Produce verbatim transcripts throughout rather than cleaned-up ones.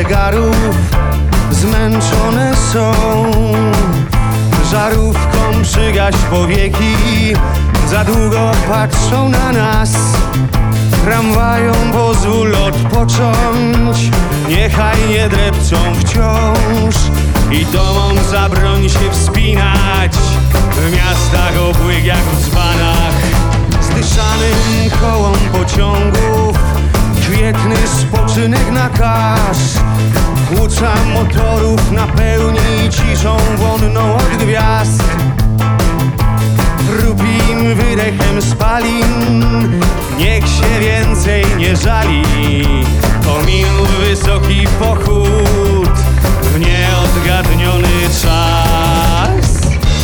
zegarów zmęczone są. Żarówką przygaś powieki, za długo patrzą na nas. Tramwajom pozwól odpocząć, niechaj nie drepcą wciąż. I domom zabroń się wspinać, w miastach obłyk jak w dzbanach. Zdyszanym kołom pociągów kwietny spoczynek na kasz. Płuca motorów napełni ciszą wonną od gwiazd. Chrupim wydechem spalin, niech się więcej nie żali. Ominął wysoki pochód w nieodgadniony czas.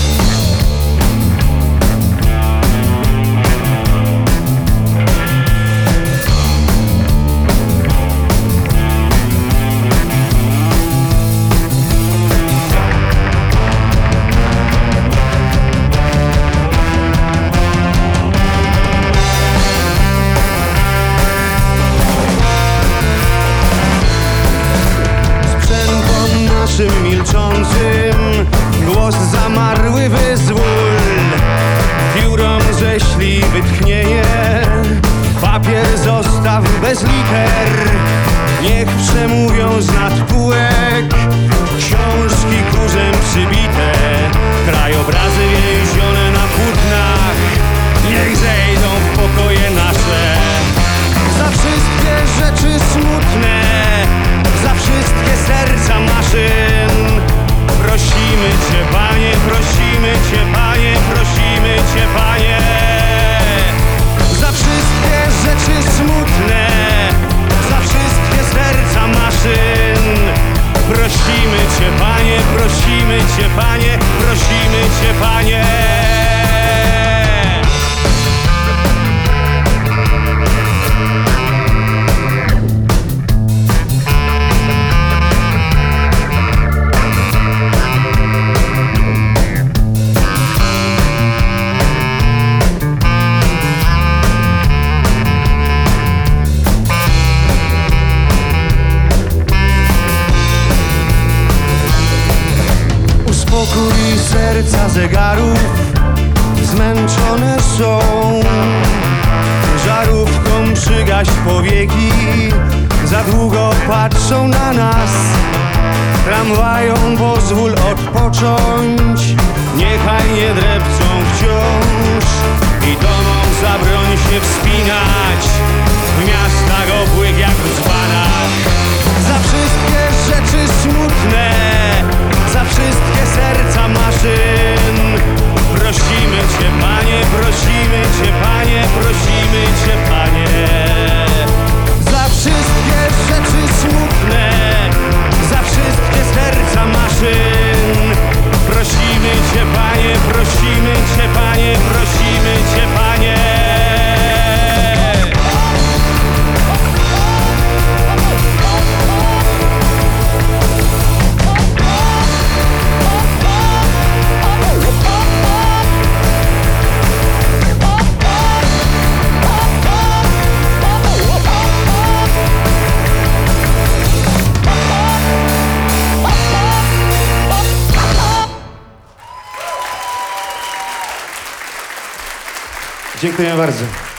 Milczącym głos zamarły wyzwól. Piórom ześlij wytchnienie, papier zostaw bez liter. Niech przemówią z nad półek książki kurzem przybite. Krajobrazy więzione na płótnach niech zejdą w pokoje nasze. Za wszystkie rzeczy smutne, za wszystkie serca maszyn prosimy Cię, Panie, prosimy Cię, Panie, prosimy Cię, Panie. Za wszystkie rzeczy smutne, za wszystkie serca maszyn prosimy Cię, Panie, prosimy Cię, Panie, prosimy Cię, Panie. Pokój serca zegarów zmęczone są. Żarówką przygaś powieki, za długo patrzą na nas. Tramwajom pozwól odpocząć, niechaj nie drepcą wciąż. I domom zabroń się wspinać, w miastach obłyk jak w dzbanach. Za wszystkie rzeczy smutne, za wszystkie serca maszyn prosimy Cię, Panie, prosimy Cię, Panie, prosimy Cię, Panie. Za wszystkie rzeczy smutne, za wszystkie serca maszyn prosimy Cię, Panie, prosimy Cię, Panie, prosimy Cię, Panie. Dziękuję bardzo.